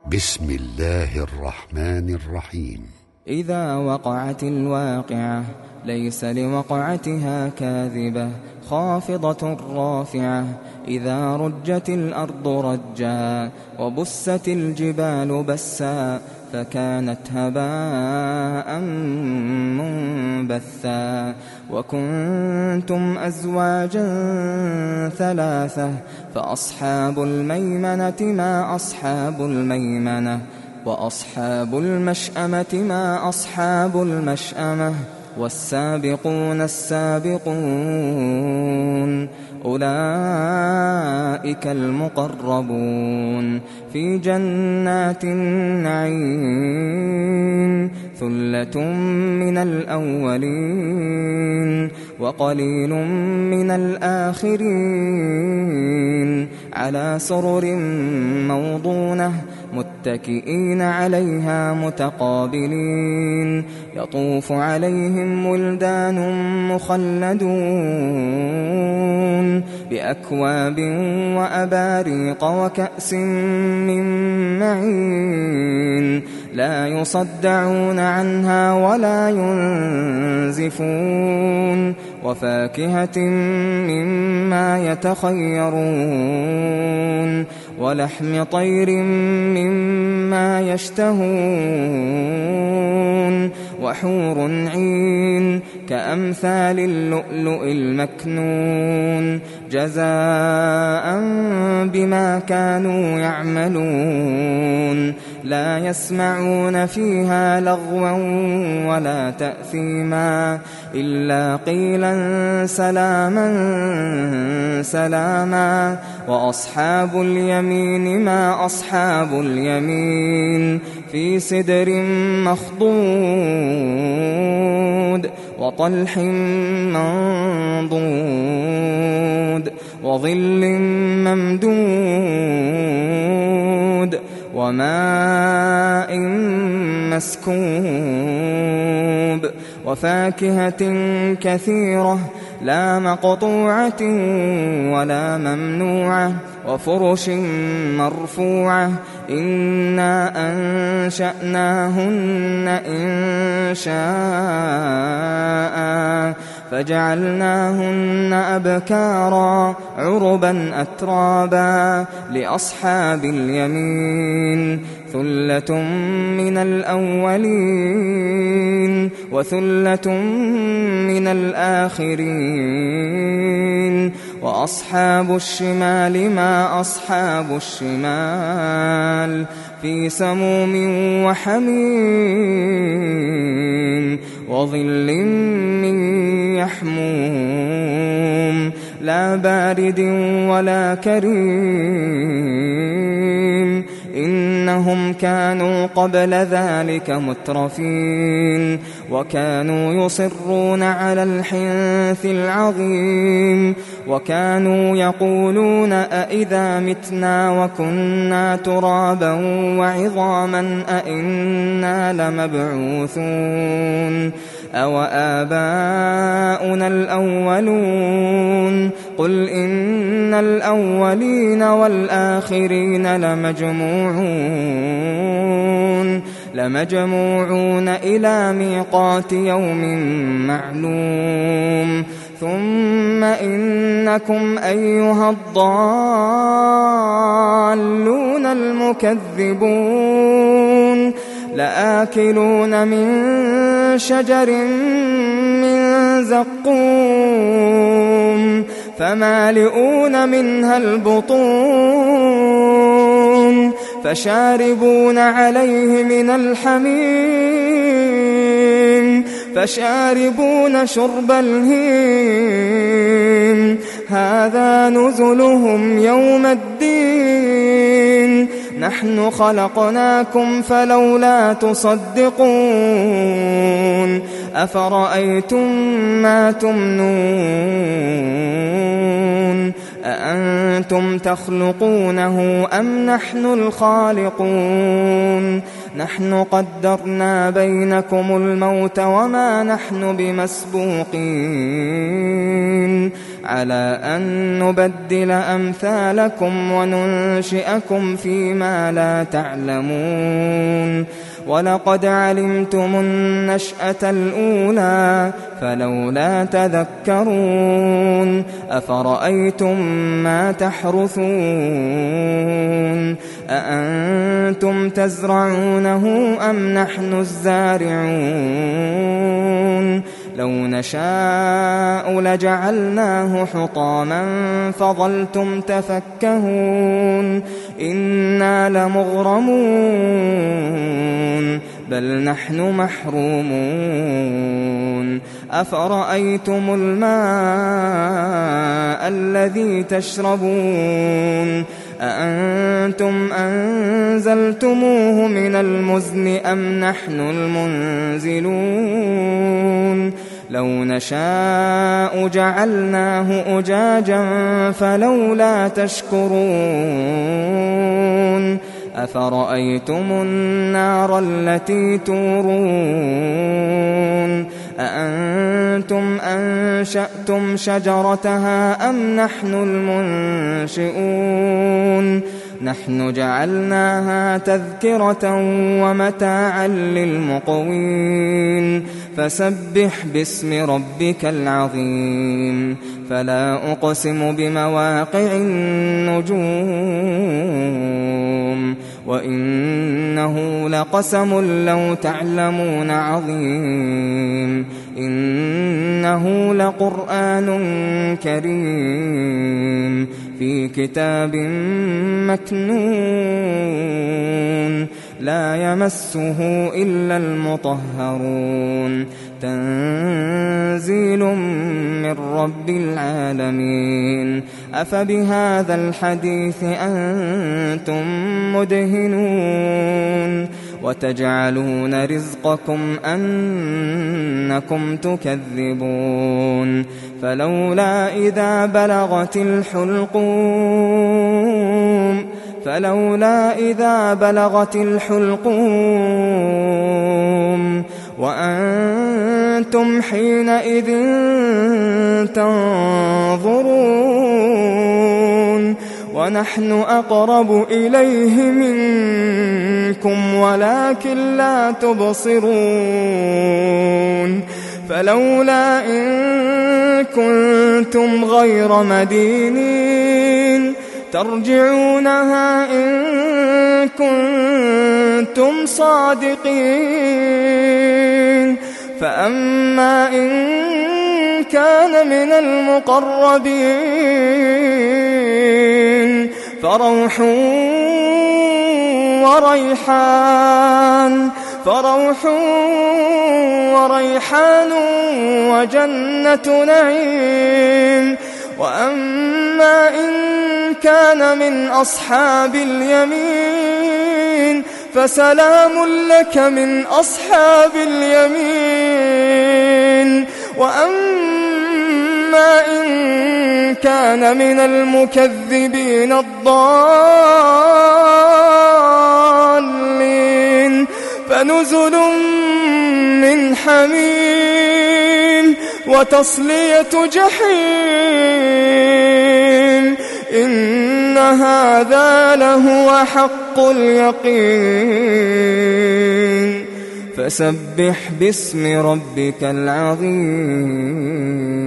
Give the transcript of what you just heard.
بسم الله الرحمن الرحيم. إذا وقعت الواقعة ليس لوقعتها كاذبة خافضة رافعة إذا رجت الأرض رجا وبست الجبال بسا فكانت هباء منبثا وكنتم أزواجا ثلاثة فأصحاب الميمنة ما أصحاب الميمنة وأصحاب المشأمة ما أصحاب المشأمة والسابقون السابقون أولئك المقربون في جنات النعيم ثلة من الأولين وقليل من الآخرين على سرر موضونة متكئين عليها متقابلين يطوف عليهم ولدان مخلدون بأكواب وأباريق وكأس من معين لا يصدعون عنها ولا ينزفون وفاكهة مما يتخيرون ولحم طير مما يشتهون وحور عين كأمثال اللؤلؤ المكنون جزاء بما كانوا يعملون لا يسمعون فيها لغوا ولا تأثيما إلا قيلا سلاما سلاما وأصحاب اليمين ما أصحاب اليمين في سدر مخضود وطلح منضود وظل ممدود وماء مسكوب وفاكهة كثيرة لا مقطوعة ولا ممنوعة وفرش مرفوعة إنا أنشأناهن إنشاء فجعلناهن أبكارا عربا أترابا لأصحاب اليمين ثلة من الأولين وثلة من الآخرين وأصحاب الشمال ما أصحاب الشمال في سموم وحميم وظل من يحموم لا بارد ولا كريم إنهم كانوا قبل ذلك مترفين وكانوا يصرون على الحنث العظيم وكانوا يقولون أئذا متنا وكنا ترابا وعظاما أئنا لمبعوثون أو آباؤنا الأولون قل إن الأولين والآخرين لمجموعون إلى ميقات يوم معلوم ثم إنكم أيها الضالون المكذبون لآكلون من شجر من زقوم فمالئون منها البطون فشاربون عليه من الحميم فشاربون شرب الهيم هذا نزلهم يوم الدين نحن خلقناكم فلولا تصدقون أفرأيتم ما تمنون أأنتم تخلقونه أم نحن الخالقون نحن قدرنا بينكم الموت وما نحن بمسبوقين على أن نبدل أمثالكم وننشئكم فيما لا تعلمون ولقد علمتم النشأة الأولى فلولا تذكرون أفرأيتم ما تحرثون أأنتم تزرعونه أم نحن الزارعون لو نشاء لجعلناه حطاما فظلتم تفكهون إنا لمغرمون بل نحن محرومون أفرأيتم الماء الذي تشربون أأنتم أنزلتموه من المزن أم نحن المنزلون لو نشاء جعلناه أجاجا فلولا تشكرون أفرأيتم النار التي تورون أأنتم أنشأتم شجرتها أم نحن المنشئون نحن جعلناها تذكرة ومتاعا للمقوين فسبح باسم ربك العظيم فلا أقسم بمواقع النجوم وإنه لقسم لو تعلمون عظيم إنه لقرآن كريم في كتاب مكنون لا يمسه إلا المطهرون تنزيل من رب العالمين أفبهذا الحديث أنتم مدهنون وتجعلون رزقكم أنكم تكذبون فلولا إذا بلغت الحلقوم وأنتم حينئذ تنظرون ونحن أقرب إليه منكم ولكن لا تبصرون فلولا إن كنتم غير مدينين ترجعونها إن كنتم صادقين فأما إن كان من المقربين فروح وريحان وجنة نعيم وأما إن كان من أصحاب اليمين فسلام لك من أصحاب اليمين وأما إن كان من المكذبين الضالين فنزل من حميم وتصلية جحيم إن هذا لهو حق اليقين فسبح باسم ربك العظيم